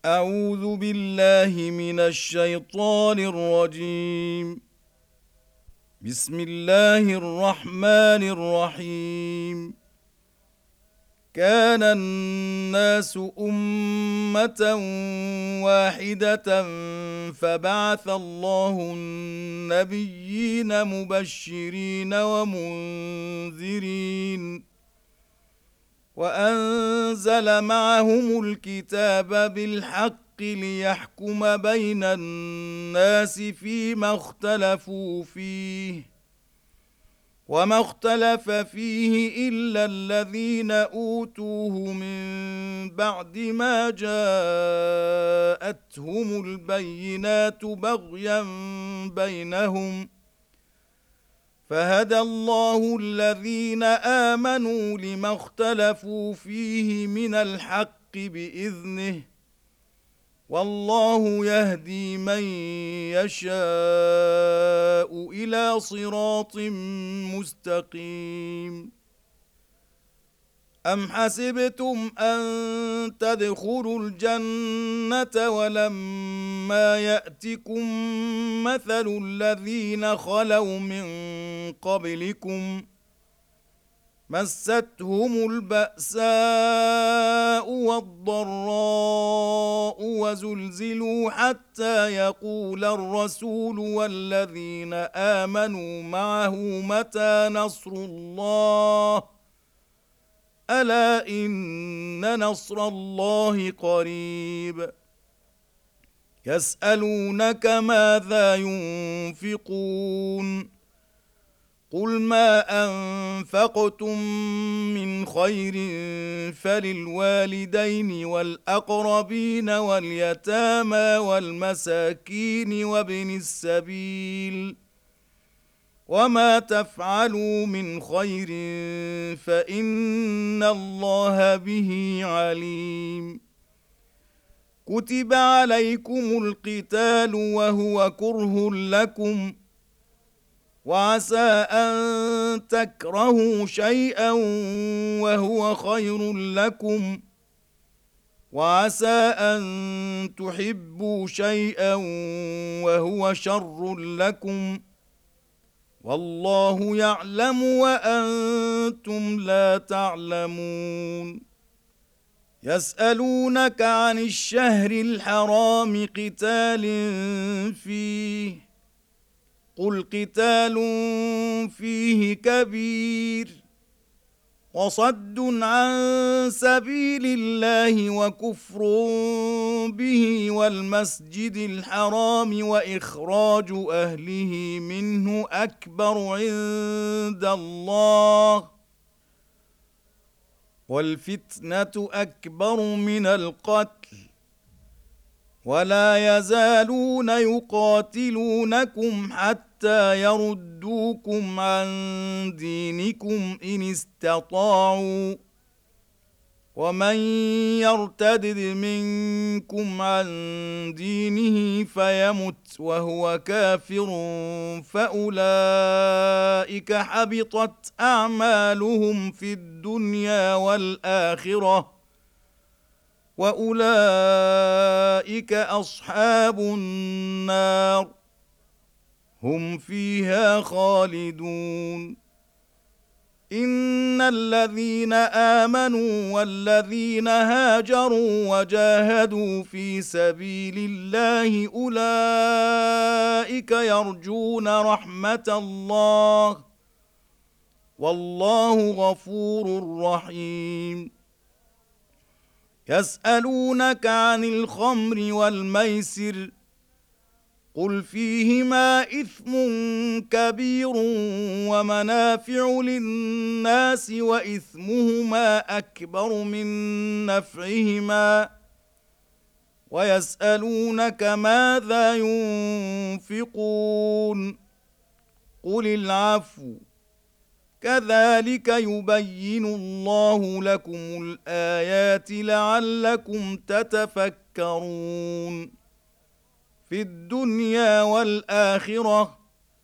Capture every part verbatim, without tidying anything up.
أعوذ بالله من الشيطان الرجيم. بسم الله الرحمن الرحيم. كان الناس أمة واحدة فبعث الله النبيين مبشرين ومنذرين وأنزل معهم الكتاب بالحق ليحكم بين الناس فيما اختلفوا فيه وما اختلف فيه إلا الذين أوتوه من بعد ما جاءتهم البينات بغيا بينهم فهدى الله الذين آمنوا لما اختلفوا فيه من الحق بإذنه والله يهدي من يشاء إلى صراط مستقيم. أم حسبتم أن تدخلوا الجنة ولما يأتكم مثل الذين خلوا من قبلكم مستهم البأساء والضراء وزلزلوا حتى يقول الرسول والذين آمنوا معه متى نصر الله ألا إن نصر الله قريب. يسألونك ماذا ينفقون قل ما أنفقتم من خير فللوالدين والأقربين واليتامى والمساكين وابن السبيل وما تفعلوا من خير فإن الله به عليم. كتب عليكم القتال وهو كره لكم وعسى أن تكرهوا شيئا وهو خير لكم وعسى أن تحبوا شيئا وهو شر لكم والله يعلم وأنتم لا تعلمون. يسألونك عن الشهر الحرام قتال فيه قل قتال فيه كبير وصد عن سبيل الله وكفر به والمسجد الحرام وإخراج أهله منه أكبر عند الله والفتنة أكبر من القتل ولا يزالون يقاتلونكم حتى يردوكم عن دينكم إن استطاعوا ومن يرتدد منكم عن دينه فيمت وهو كافر فأولئك حبطت أعمالهم في الدنيا والآخرة وأولئك أصحاب النار هم فيها خالدون. إن الذين آمنوا والذين هاجروا وجاهدوا في سبيل الله أولئك يرجون رحمة الله والله غفور رحيم. يسألونك عن الخمر والميسر قل فيهما إثم كبير ومنافع للناس وإثمهما أكبر من نفعهما ويسألونك ماذا ينفقون قل العفو كذلك يبين الله لكم الآيات لعلكم تتفكرون في الدنيا والآخرة.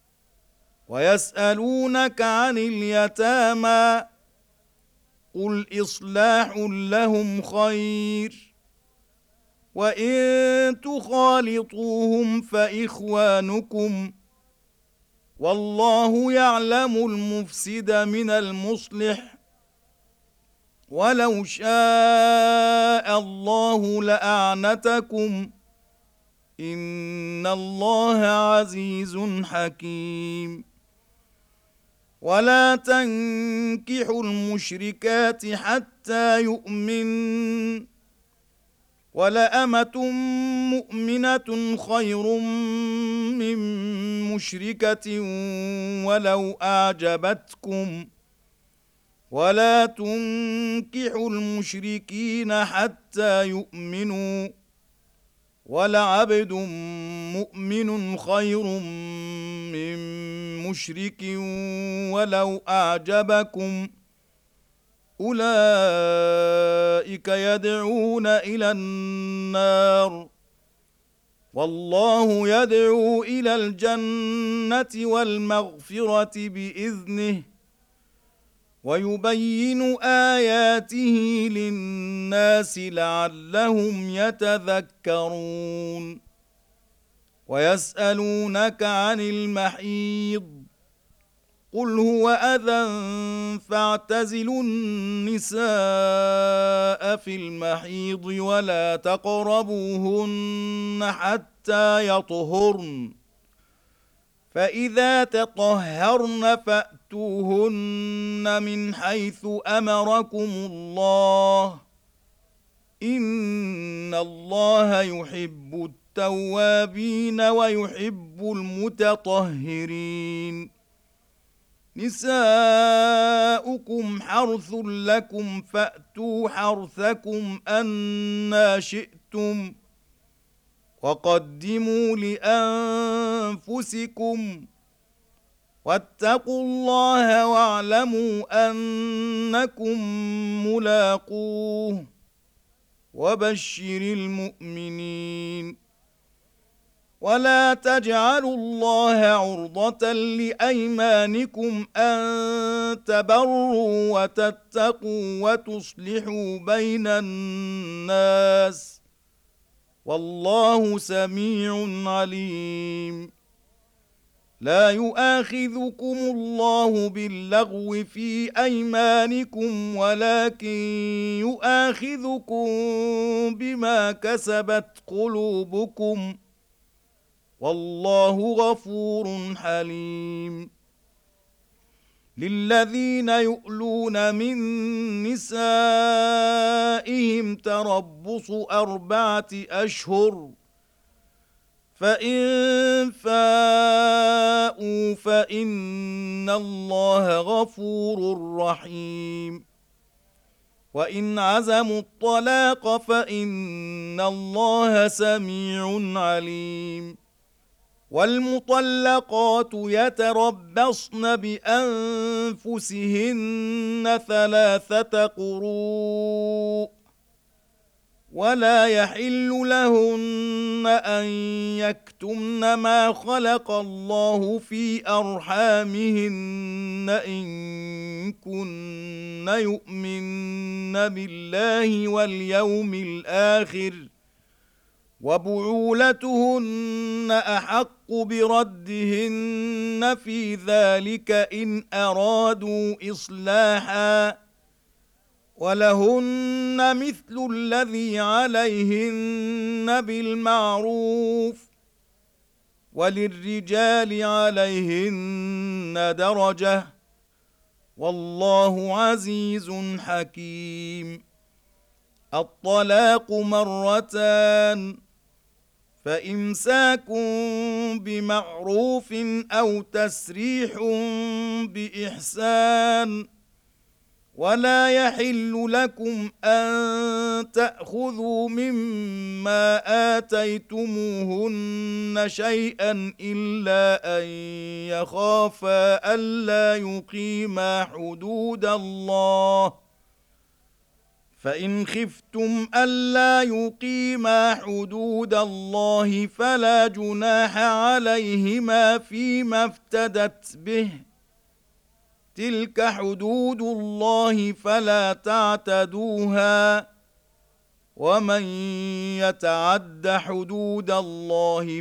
ويسألونك عن اليتامى قل إصلاح لهم خير وإن تخالطوهم فإخوانكم والله يعلم المفسد من المصلح ولو شاء الله لأعنتكم إن الله عزيز حكيم ولا تنكحوا المشركات حتى يؤمن ولأمة مؤمنة خير من مشركة ولو أعجبتكم ولا تنكحوا المشركين حتى يؤمنوا ولعبد مؤمن خير من مشرك ولو أعجبكم أولئك يدعون إلى النار والله يدعو إلى الجنة والمغفرة بإذنه ويبين آياته للناس لعلهم يتذكرون ويسألونك عن المحيض قل هو أذى فاعتزلوا النساء في المحيض ولا تقربوهن حتى يطهرن فإذا تطهرن فأتوهن من حيث أمركم الله إن الله يحب التوابين ويحب المتطهرين نساؤكم حرث لكم فأتوا حرثكم أنى شئتم وقدموا لأنفسكم واتقوا الله واعلموا أنكم ملاقوه وبشر المؤمنين ولا تجعلوا الله عرضة لأيمانكم أن تبروا وتتقوا وتصلحوا بين الناس والله سميع عليم لا يؤاخذكم الله باللغو في أيمانكم ولكن يؤاخذكم بما كسبت قلوبكم والله غفور حليم للذين يؤلون من نسائهم تربص أربعة أشهر فإن فاءوا فإن الله غفور رحيم وإن عزموا الطلاق فإن الله سميع عليم والمطلقات يتربصن بأنفسهن ثلاثة قروء ولا يحل لهن أن يكتمن ما خلق الله في أرحامهن إن كن يؤمن بالله واليوم الآخر وبعولتهن أحق بردهن في ذلك إن أرادوا إصلاحا ولهن مثل الذي عليهن بالمعروف وللرجال عليهن درجة والله عزيز حكيم الطلاق مرتان فإمساك بمعروف أو تسريح بإحسان ولا يحل لكم أن تأخذوا مما آتيتموهن شيئا إلا أن يخافا ألا يقيما حدود الله فإن خفتم ألا يقيما حدود الله فلا جناح عليهما فيما افتدت به تلك حدود الله فلا تعتدوها ومن يتعد حدود الله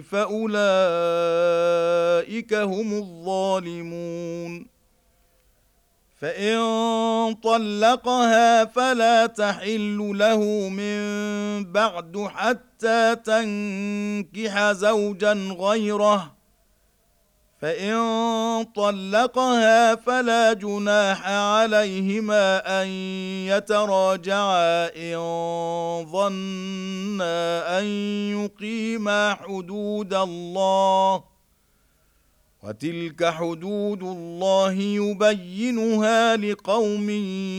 فأولئك هم الظالمون. فإن طلقها فلا تحل له من بعد حتى تنكح زوجا غيره، فإن طلقها فلا جناح عليهما أن يتراجعا إن ظنا أن يقيما حدود الله، وتلك حدود الله يبينها لقوم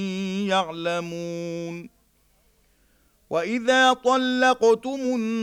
يعلمون. وإذا طلقتم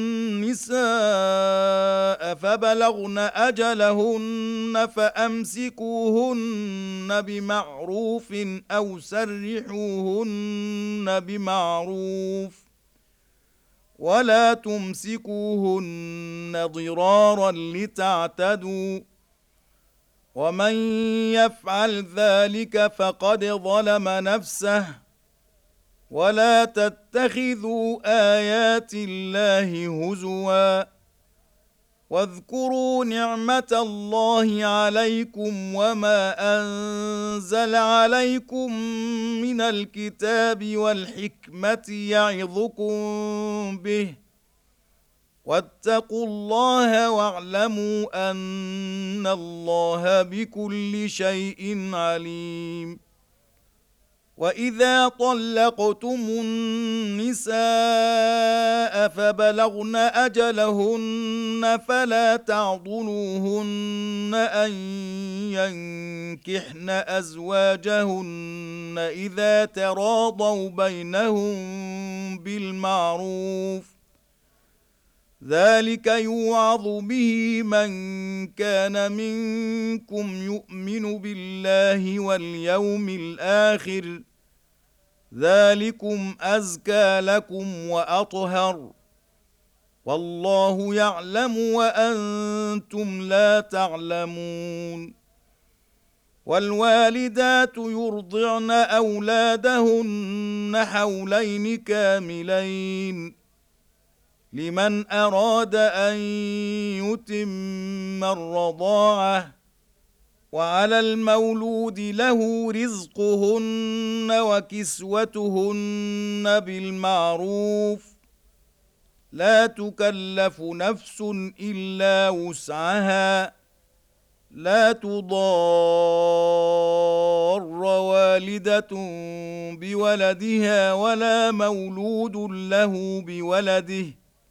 النساء فبلغن أجلهن فأمسكوهن بمعروف أو سرحوهن بمعروف، ولا تمسكوهن ضرارا لتعتدوا، ومن يفعل ذلك فقد ظلم نفسه. ولا تتخذوا آيات الله هزوا، واذكروا نعمة الله عليكم وما أنزل عليكم من الكتاب والحكمة يعظكم به، واتقوا الله واعلموا أن الله بكل شيء عليم. وإذا طلقتم النساء فبلغن أجلهن فلا تعضلوهن أن ينكحن أزواجهن إذا تراضوا بينهم بالمعروف، ذلك يوعظ به من كان منكم يؤمن بالله واليوم الآخر، ذلكم أزكى لكم وأطهر، والله يعلم وأنتم لا تعلمون. والوالدات يرضعن أولادهن حولين كاملين لمن أراد أن يتم الرضاعة، وعلى المولود له رزقهن وكسوتهن بالمعروف، لا تكلف نفس إلا وسعها، لا تضار والدة بولدها ولا مولود له بولده،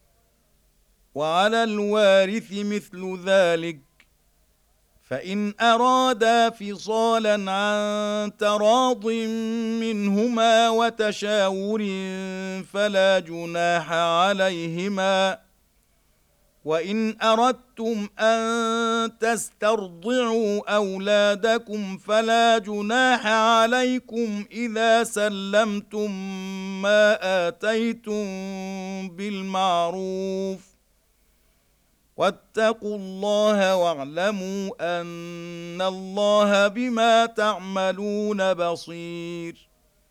وعلى الوارث مثل ذلك، فإن أرادا فصالا عن تراض منهما وتشاور فلا جناح عليهما. وإن أردتم أن تسترضعوا أولادكم فلا جناح عليكم إذا سلمتم ما آتيتم بالمعروف، واتقوا الله واعلموا أن الله بما تعملون بصير.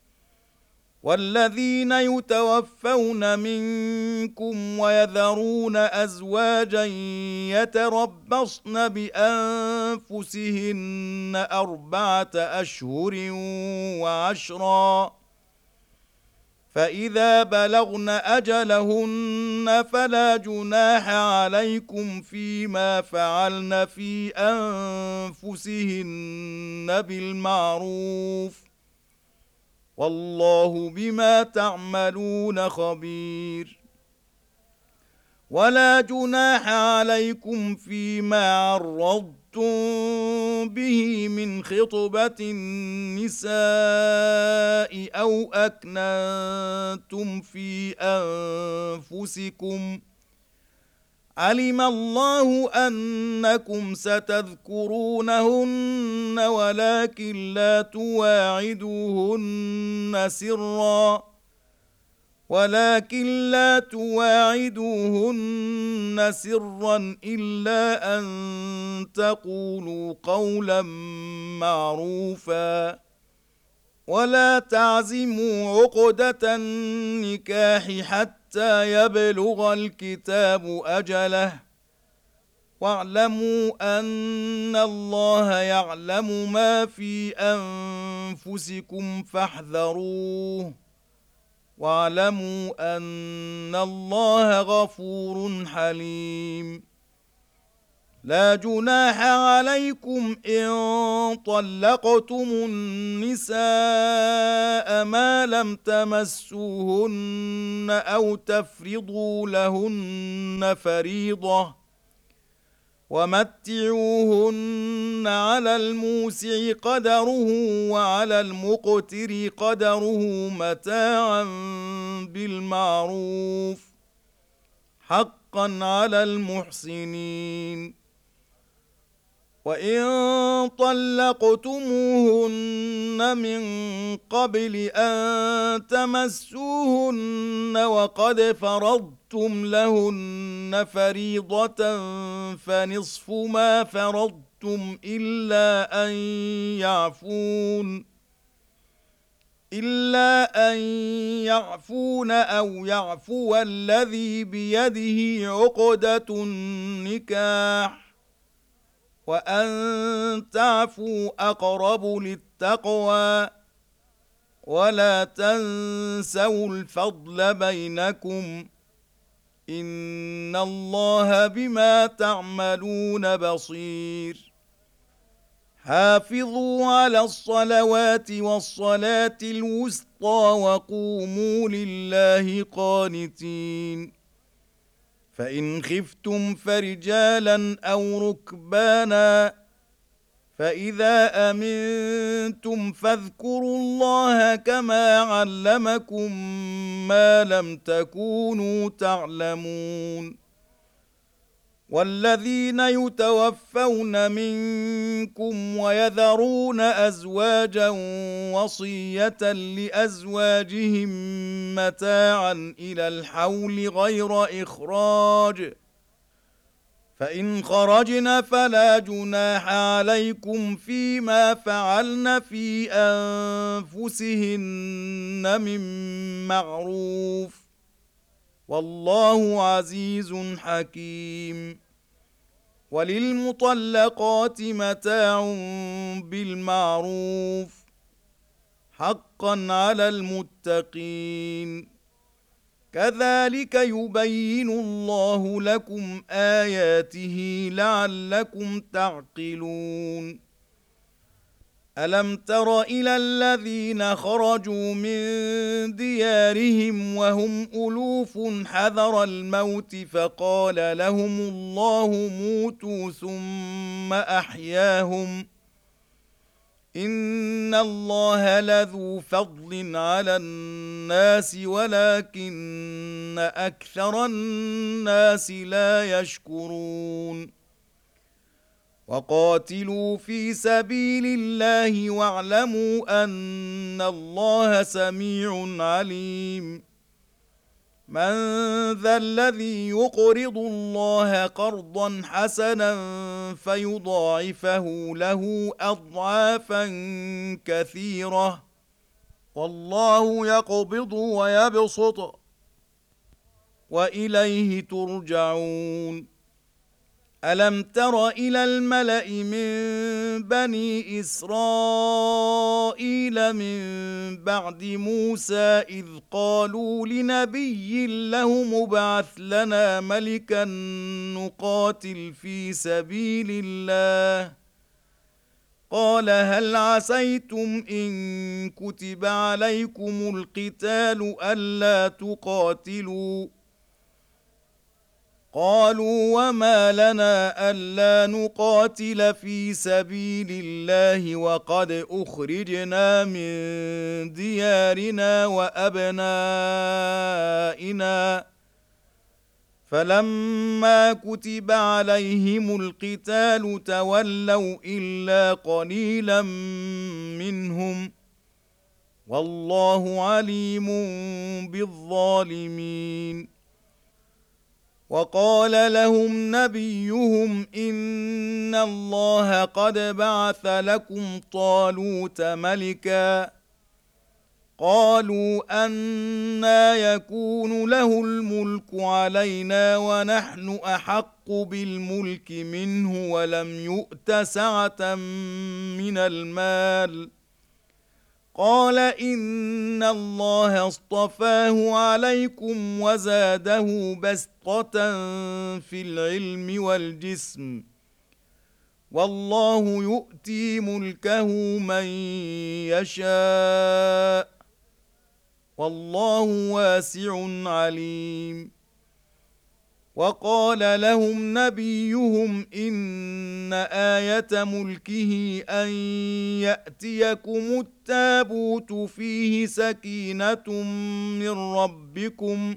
والذين يتوفون منكم ويذرون أزواجا يتربصن بأنفسهن أربعة أشهر وعشرا، فإذا بلغن أجلهن فلا جناح عليكم فيما فعلن في أنفسهن بالمعروف، والله بما تعملون خبير. ولا جناح عليكم فيما عرضتم به من خطبة النساء أو أكننتم في أنفسكم، علم الله أنكم ستذكرونهن ولكن لا تواعدوهن سرا ولكن لا تواعدوهن سرا إلا أن تقولوا قولا معروفا، ولا تعزموا عقدة النكاح حتى حتى يبلغ الكتاب أجله واعلموا أن الله يعلم ما في أنفسكم فاحذروه واعلموا أن الله غفور حليم لا جناح عليكم إن طلقتم النساء ما لم تمسوهن أو تفرضوا لهن فريضة ومتعوهن على الموسع قدره وعلى المقتر قدره متاعا بالمعروف حقا على المحسنين وإن طلقتموهن من قبل أن تمسوهن وقد فرضتم لهن فريضة فنصف ما فرضتم إلا أن يعفون إلا أن يعفون أو يعفو الذي بيده عقدة النكاح وأن تعفوا أقرب للتقوى ولا تنسوا الفضل بينكم إن الله بما تعملون بصير حافظوا على الصلوات والصلاة الوسطى وقوموا لله قانتين فإن خفتم فرجالا أو ركبانا فإذا أمنتم فاذكروا الله كما علمكم ما لم تكونوا تعلمون والذين يتوفون منكم ويذرون أزواجا وصية لأزواجهم متاعا إلى الحول غير إخراج فإن خرجن فلا جناح عليكم فيما فعلن في أنفسهن من معروف والله عزيز حكيم وللمطلقات متاع بالمعروف حقا على المتقين كذلك يبين الله لكم آياته لعلكم تعقلون ألم تر إلى الذين خرجوا من ديارهم وهم ألوف حذر الموت فقال لهم الله موتوا ثم أحياهم إن الله لذو فضل على الناس ولكن أكثر الناس لا يشكرون وقاتلوا في سبيل الله واعلموا أن الله سميع عليم من ذا الذي يقرض الله قرضا حسنا فيضاعفه له أضعافا كثيرة والله يقبض ويبسط وإليه ترجعون ألم تر إلى الملأ من بني إسرائيل من بعد موسى إذ قالوا لنبي له مبعث لنا ملكا نقاتل في سبيل الله قال هل عسيتم إن كتب عليكم القتال ألا تقاتلوا قالوا وما لنا ألا نقاتل في سبيل الله وقد أخرجنا من ديارنا وأبنائنا فلما كتب عليهم القتال تولوا إلا قليلا منهم والله عليم بالظالمين وقال لهم نبيهم إن الله قد بعث لكم طالوت ملكا قالوا أنى يكون له الملك علينا ونحن أحق بالملك منه ولم يؤت سعة من المال قال إن الله اصطفاه عليكم وزاده بسطة في العلم والجسم والله يؤتي ملكه من يشاء والله واسع عليم وقال لهم نبيهم إن آية ملكه أن يأتيكم التابوت فيه سكينة من ربكم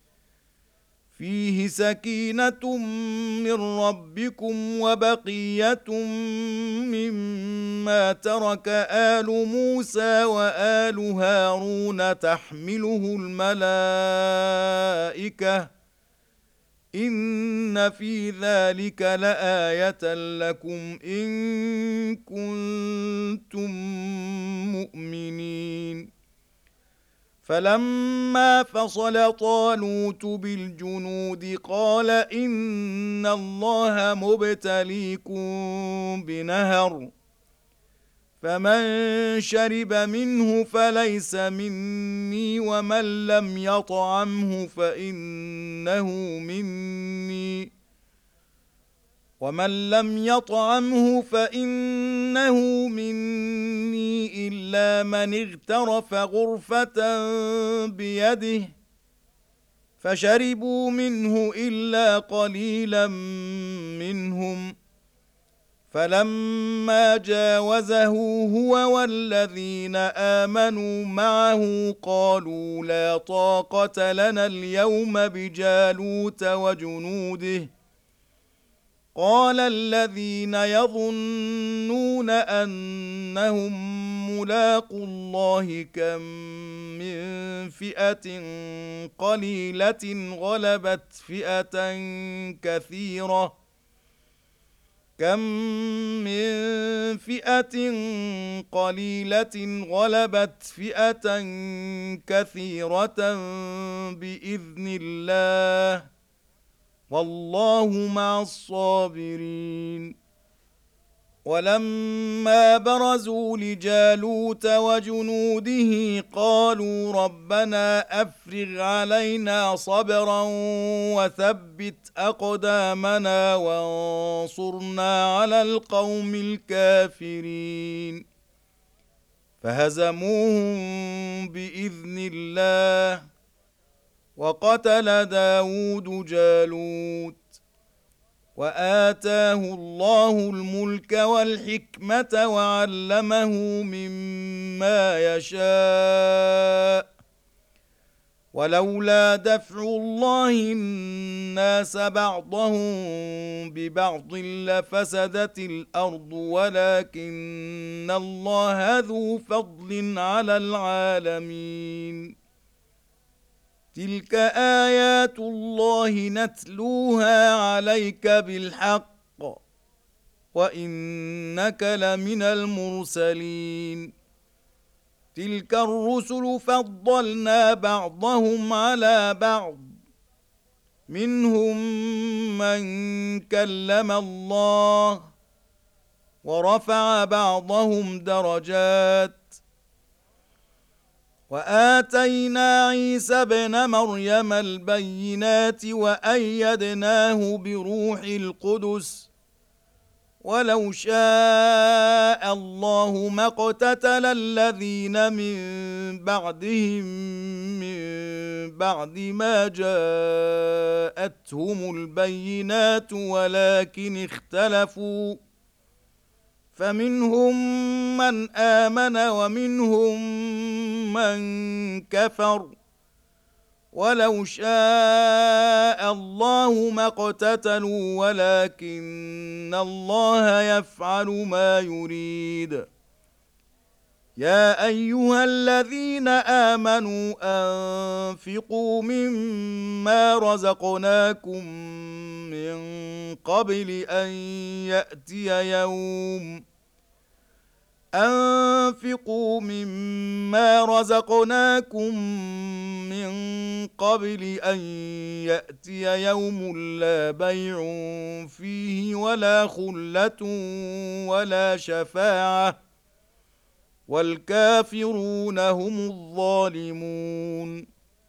فيه سكينة من ربكم وبقية مما ترك آل موسى وآل هارون تحمله الملائكة إن في ذلك لآية لكم إن كنتم مؤمنين فلما فصل طالوت بالجنود قال إن الله مبتليكم بنهر فمن شرب منه فليس مني ومن لم يطعمه فإنه مني ومن لم يطعمه فإنه مني إلا من اغترف غرفة بيده فشربوا منه إلا قليلا منهم فلما جاوزه هو والذين آمنوا معه قالوا لا طاقة لنا اليوم بجالوت وجنوده قال الذين يظنون أنهم ملاقو الله كم من فئة قليلة غلبت فئة كثيرة كم من فئة قليلة غلبت فئة كثيرة بإذن الله والله مع الصابرين ولما برزوا لجالوت وجنوده قالوا ربنا أفرغ علينا صبرا وثبت أقدامنا وانصرنا على القوم الكافرين فهزموهم بإذن الله وقتل داود جالوت وآتاه الله الملك والحكمة وعلمه مما يشاء ولولا دفع الله الناس بعضهم ببعض لفسدت الأرض ولكن الله ذو فضل على العالمين تلك آيات الله نتلوها عليك بالحق وإنك لمن المرسلين تلك الرسل فضلنا بعضهم على بعض منهم من كلم الله ورفع بعضهم درجات وآتينا عيسى ابن مريم البينات وأيدناه بروح القدس ولو شاء الله ما اقتتل الذين من بعدهم من بعد ما جاءتهم البينات ولكن اختلفوا فمنهم من آمن ومنهم من كفر ولو شاء الله ما اقتتلوا ولكن الله يفعل ما يريد يا أيها الذين آمنوا أنفقوا مما رزقناكم من قبل أن يأتي يوم أنفقوا مما رزقناكم من قبل أن يأتي يوم لا بيع فيه ولا خلة ولا شفاعة والكافرون هم الظالمون.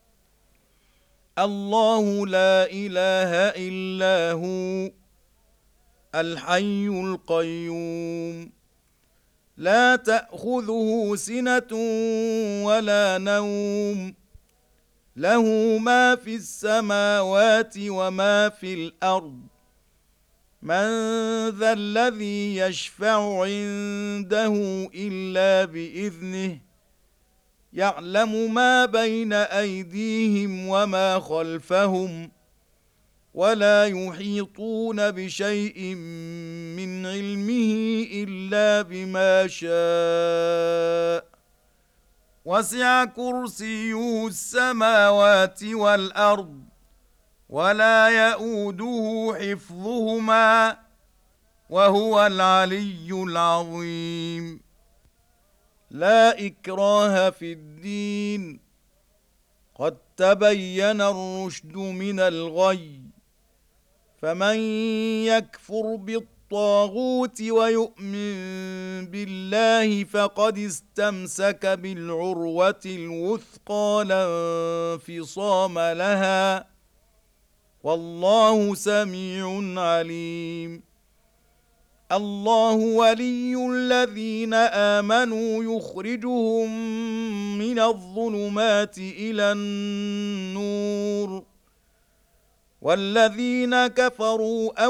الله لا إله إلا هو الحي القيوم لا تأخذه سنة ولا نوم له ما في السماوات وما في الأرض من ذا الذي يشفع عنده إلا بإذنه يعلم ما بين أيديهم وما خلفهم ولا يحيطون بشيء من علمه إلا بما شاء وسع كرسيه السماوات والأرض ولا يؤوده حفظهما وهو العلي العظيم. لا إكراه في الدين قد تبين الرشد من الغي فمن يكفر بالطاغوت ويؤمن بالله فقد استمسك بالعروة الوثقى لا انفصام لها والله سميع عليم. الله ولي الذين آمنوا يخرجهم من الظلمات إلى النور والذين كفروا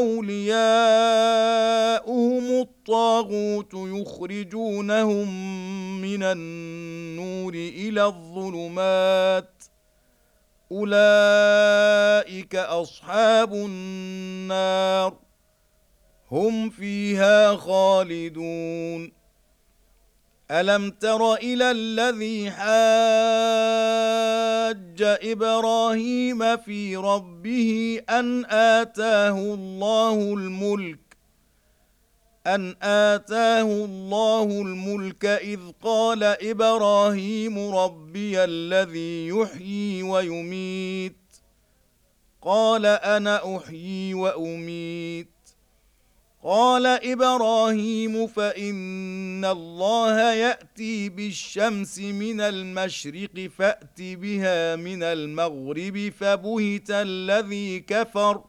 أولياؤهم الطاغوت يخرجونهم من النور إلى الظلمات أولئك أصحاب النار هم فيها خالدون. ألم تر إلى الذي حاج إبراهيم في ربه أن آتاه الله الملك أن آتاه الله الملك إذ قال إبراهيم ربي الذي يحيي ويميت قال أنا أحيي وأميت قال إبراهيم فإن الله يأتي بالشمس من المشرق فأت بها من المغرب فبهت الذي كفر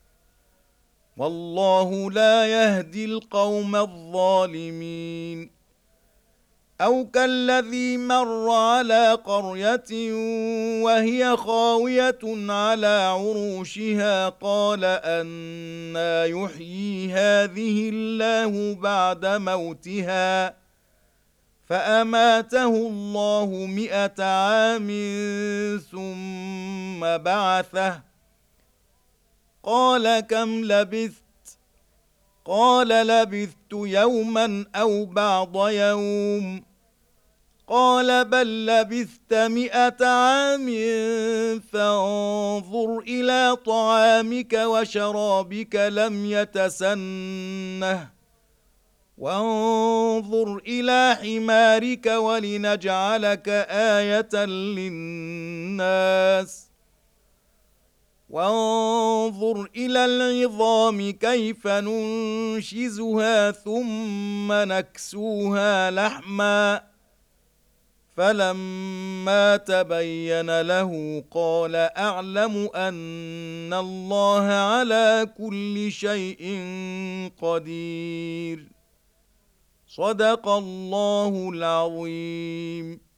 والله لا يهدي القوم الظالمين. أو كالذي مر على قرية وهي خاوية على عروشها قال أنى يحيي هذه الله بعد موتها فأماته الله مئة عام ثم بعثه قال كم لبثت قال لبثت يوما أو بعض يوم قال بل لبثت مئة عام فانظر إلى طعامك وشرابك لم يتسنه وانظر إلى حمارك ولنجعلك آية للناس وانظر إلى العظام كيف ننشزها ثم نكسوها لحما فلما تبين له قال أعلم أن الله على كل شيء قدير. صدق الله العظيم.